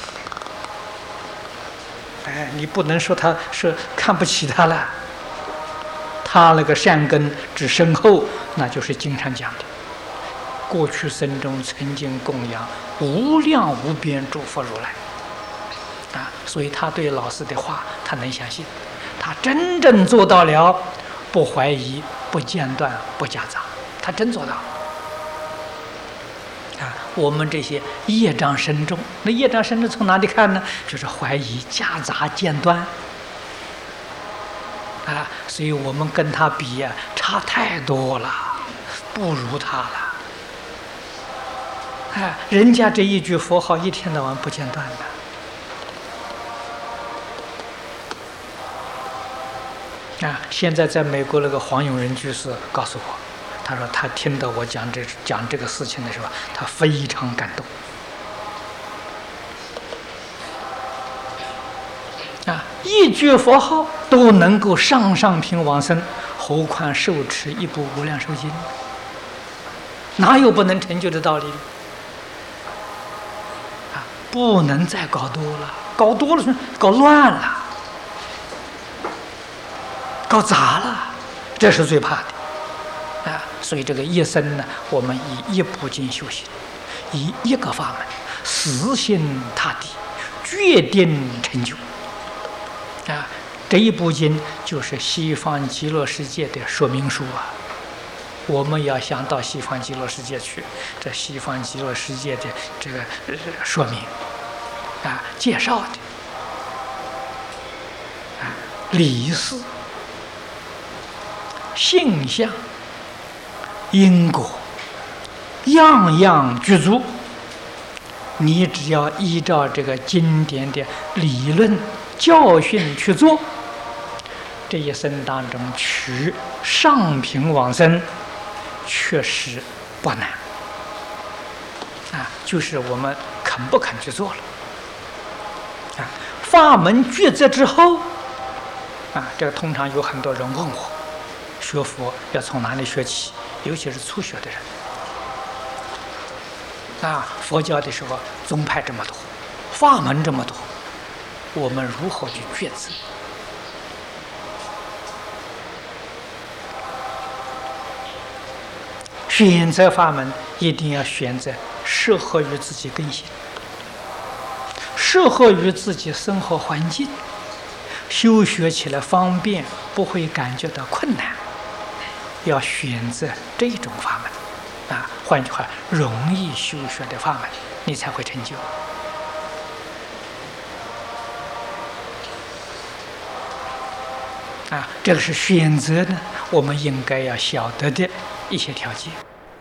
哎，你不能说他是看不起他了，他那个善根之深厚，那就是经常讲的。过去生中曾经供养无量无边诸佛如来，啊，所以他对老师的话他能相信，他真正做到了不怀疑、不间断、不夹杂，他真做到。啊，我们这些业障深重，那业障深重从哪里看呢？就是怀疑、夹杂、间断。啊，所以我们跟他比啊，差太多了，不如他了。啊，人家这一句佛号一天到晚不间断的。啊，现在在美国那个黄永仁居士告诉我。他说他听到我讲这个事情的时候，他非常感动。啊，一句佛号都能够上品往生，何况受持一部无量寿经，哪有不能成就的道理？啊，不能再搞多了，搞多了搞乱了，搞杂了，这是最怕的。啊，所以这个一生呢，我们以一部经修行，以一个法门，死心塌地，决定成就。啊，这一部经就是西方极乐世界的说明书啊。我们要想到西方极乐世界去，这西方极乐世界的这个说明啊，介绍的啊，理事、性相、因果，样样具足。你只要依照这个经典的理论教训去做， 这一生当中取上品往生，确实不难啊，就是我们肯不肯去做了啊。法门抉择之后啊，这个通常有很多人问我，学佛要从哪里学起？尤其是初学的人啊，佛教的时候宗派这么多，法门这么多，我们如何去抉择？选择法门一定要选择适合于自己根性，适合于自己生活环境，修学起来方便，不会感觉到困难。要选择这种法门啊，换句话，容易修学的法门，你才会成就啊。这个是选择呢，我们应该要晓得的一些条件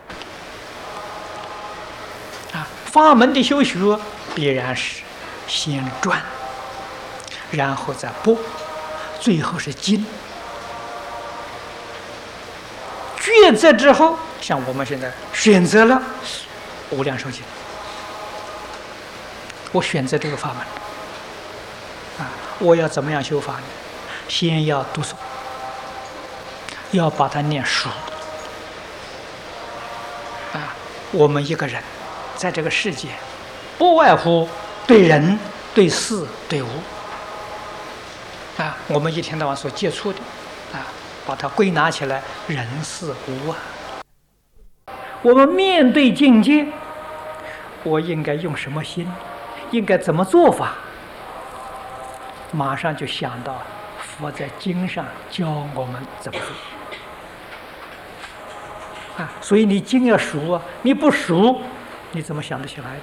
啊。法门的修学必然是先专，然后再播，最后是精。抉择之后，像我们现在选择了无量寿经，我选择这个法门啊，我要怎么样修法呢？先要读诵，要把它念熟啊。我们一个人在这个世界，不外乎对人、对事、对物啊，我们一天到晚所接触的啊，把它归纳起来，人事物啊。我们面对境界，我应该用什么心？应该怎么做法？马上就想到佛在经上教我们怎么做啊。所以你经要熟啊，你不熟，你怎么想得起来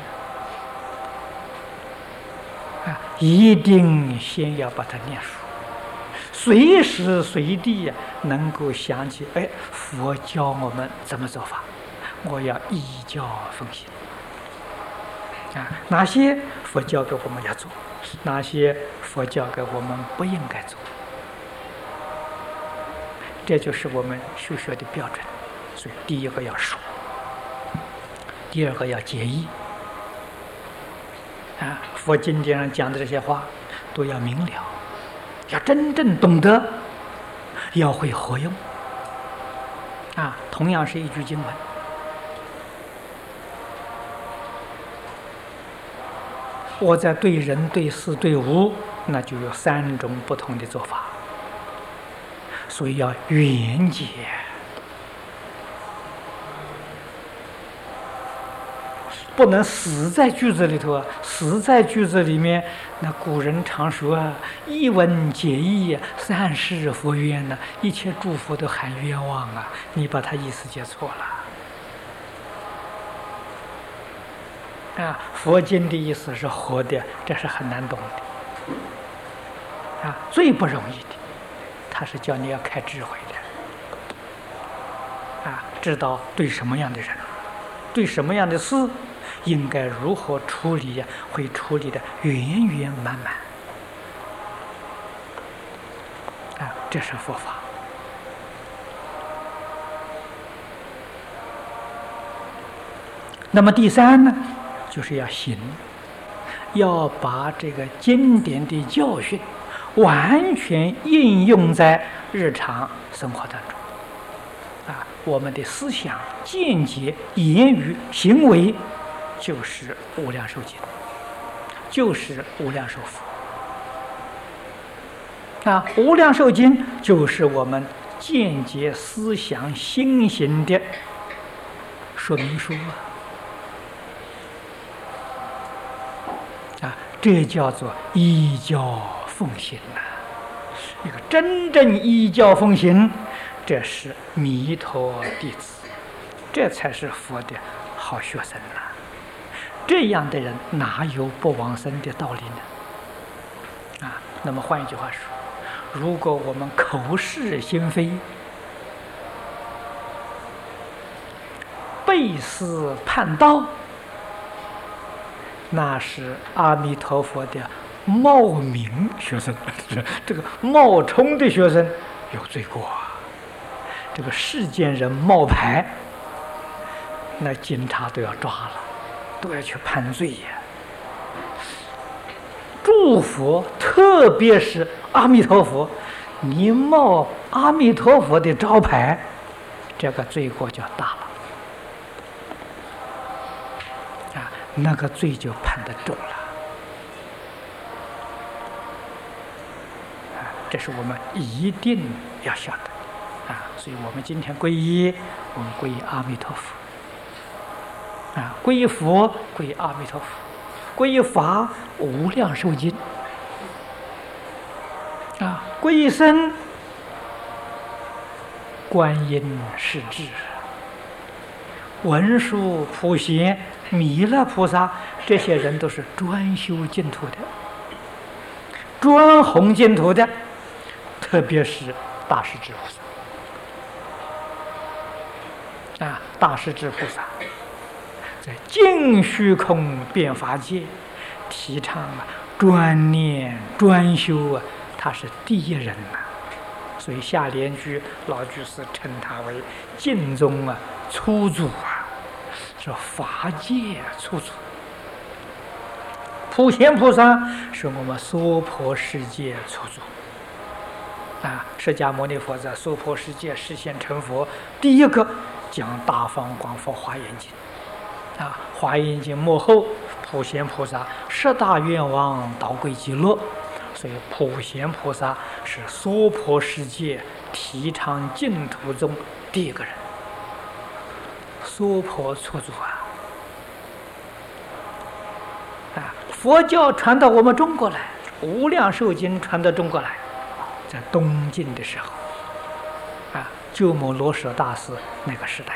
的？啊，一定先要把它念熟。随时随地能够想起，哎，佛教我们怎么做法，我要依教奉行啊。哪些佛教给我们要做，哪些佛教给我们不应该做，这就是我们修学的标准。所以第一个要熟，第二个要解义啊。佛经典上讲的这些话都要明了，要真正懂得，要会活用啊。同样是一句经文，我在对人、对事、对物，那就有3种不同的做法，所以要圆解。不能死在句子里头啊！死在句子里面，那古人常说啊，一文解义，三世佛冤呢，一切诸佛都喊冤枉啊！你把他意思解错了啊！佛经的意思是活的，这是很难懂的啊，最不容易的，他是叫你要开智慧的啊，知道对什么样的人，对什么样的事。应该如何处理呀？会处理的圆圆满满啊！这是佛法。那么第3呢，就是要行，要把这个经典的教训完全应用在日常生活当中啊，我们的思想、见解、言语、行为。就是无量寿经，就是无量寿佛。那无量寿经就是我们见解、思想、心行的说明书啊！这叫做依教奉行啊！一个真正依教奉行，这是弥陀弟子，这才是佛的好学生啊！这样的人哪有不往生的道理呢？啊，那么换一句话说，如果我们口是心非，背思叛道，那是阿弥陀佛的冒名学生，这个冒充的学生有罪过啊。这个世间人冒牌，那警察都要抓了，都要去判罪呀。祝福，特别是阿弥陀佛，你冒阿弥陀佛的招牌，这个罪过就大了啊，那个罪就判得重了啊，这是我们一定要晓得。所以我们今天皈依，我们皈依阿弥陀佛，皈依佛，皈依阿弥陀佛，皈依法无量寿经，皈依僧观音是智，文殊、普贤、弥勒菩萨，这些人都是专修净土的，专弘净土的，特别是大势至菩萨。大势至菩萨在净虚空遍法界提倡专念专修他是第一人所以下联居老居士称他为净宗初祖是法界初祖。普贤菩萨是我们娑婆世界初祖释迦牟尼佛在娑婆世界实现成佛，第一个讲大方广佛华严经华严经幕后普贤菩萨十大愿望导归极乐，所以普贤菩萨是娑婆世界提倡净土中第一个人，娑婆初祖佛教传到我们中国来，无量寿经传到中国来，在东晋的时候鸠摩罗什大师那个时代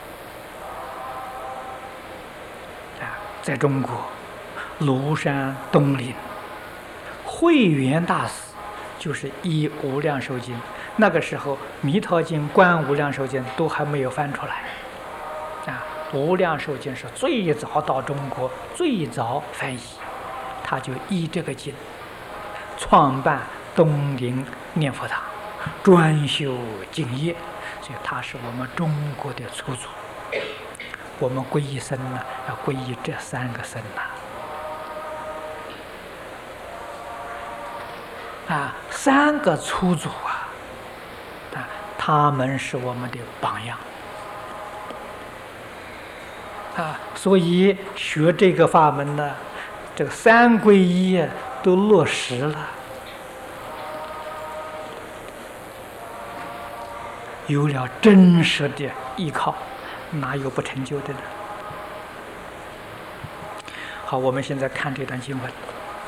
在中国庐山东林慧远大师就是依无量寿经，那个时候弥陀经观无量寿经都还没有翻出来无量寿经是最早到中国最早翻译，他就依这个经创办东林念佛堂，专修净业，所以他是我们中国的初祖。我们皈依僧要皈依这三个僧三个初祖他们是我们的榜样所以学这个法门呢，这个三皈依都落实了，有了真实的依靠，哪有不成就的呢？好，我们现在看这段经文。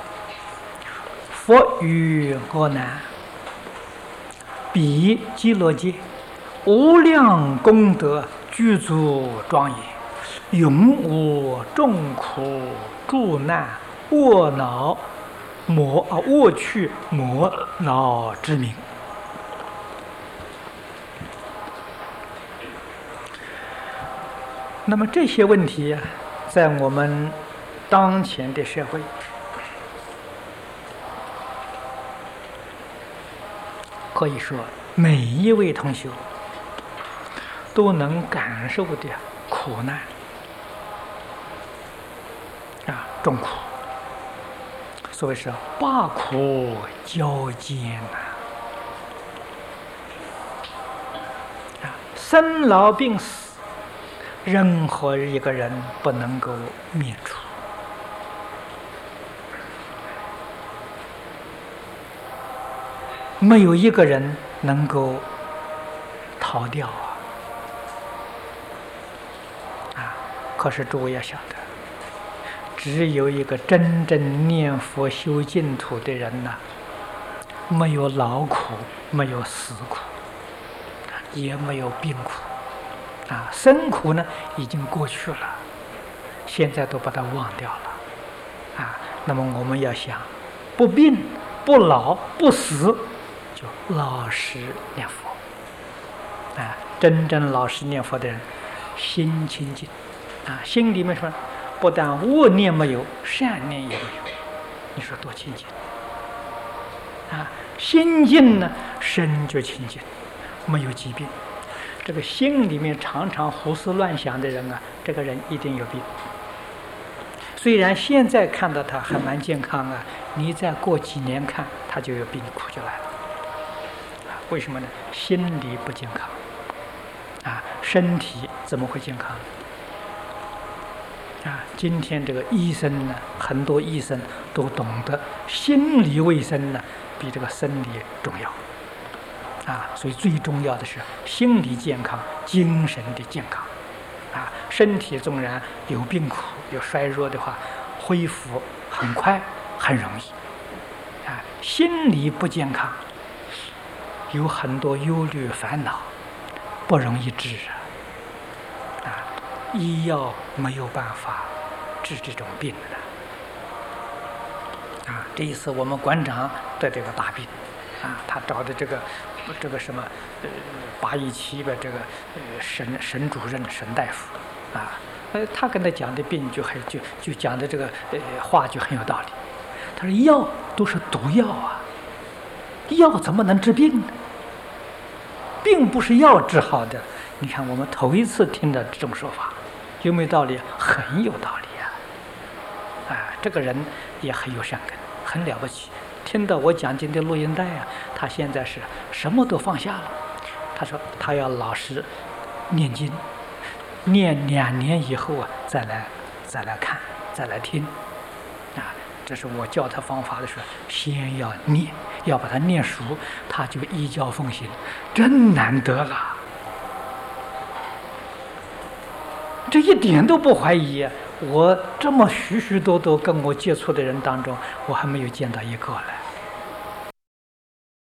佛于阿难，彼极乐界，无量功德具足庄严，永无众苦诸难卧去魔恼之名。那么这些问题在我们当前的社会可以说每一位同修都能感受的苦难众苦，所谓是八苦交煎生老病死，任何一个人不能够免除。没有一个人能够逃掉可是诸位要晓得，只有一个真正念佛修净土的人没有劳苦，没有死苦，也没有病苦生苦呢已经过去了，现在都把它忘掉了那么我们要想不病不老不死，就老实念佛真正老实念佛的人心清净心里面说不但恶念没有，善念也没有，你说多清净心净呢，身就清净，没有疾病。这个心里面常常胡思乱想的人啊，这个人一定有病。虽然现在看到他还蛮健康啊，你再过几年看，他就有病苦就来了。为什么呢？心理不健康身体怎么会健康今天这个医生呢，很多医生都懂得心理卫生呢比这个生理重要所以最重要的是心理健康，精神的健康身体纵然有病苦有衰弱的话，恢复很快很容易心理不健康，有很多忧虑烦恼，不容易治医药没有办法治这种病的这一次我们馆长得这个大病他找的这个什么817的这个沈主任沈大夫他跟他讲的病就讲的这个话就很有道理。他说药都是毒药药怎么能治病呢？并不是药治好的。你看我们头一次听到这种说法，有没有道理？很有道理这个人也很有善根，很了不起。听到我讲经的录音带他现在是什么都放下了。他说他要老实念经，念2年以后再来看，再来听这是我教他方法的时候，先要念，要把它念熟，他就依教奉行，真难得了。这一点都不怀疑。我这么许许多多跟我接触的人当中，我还没有见到一个来。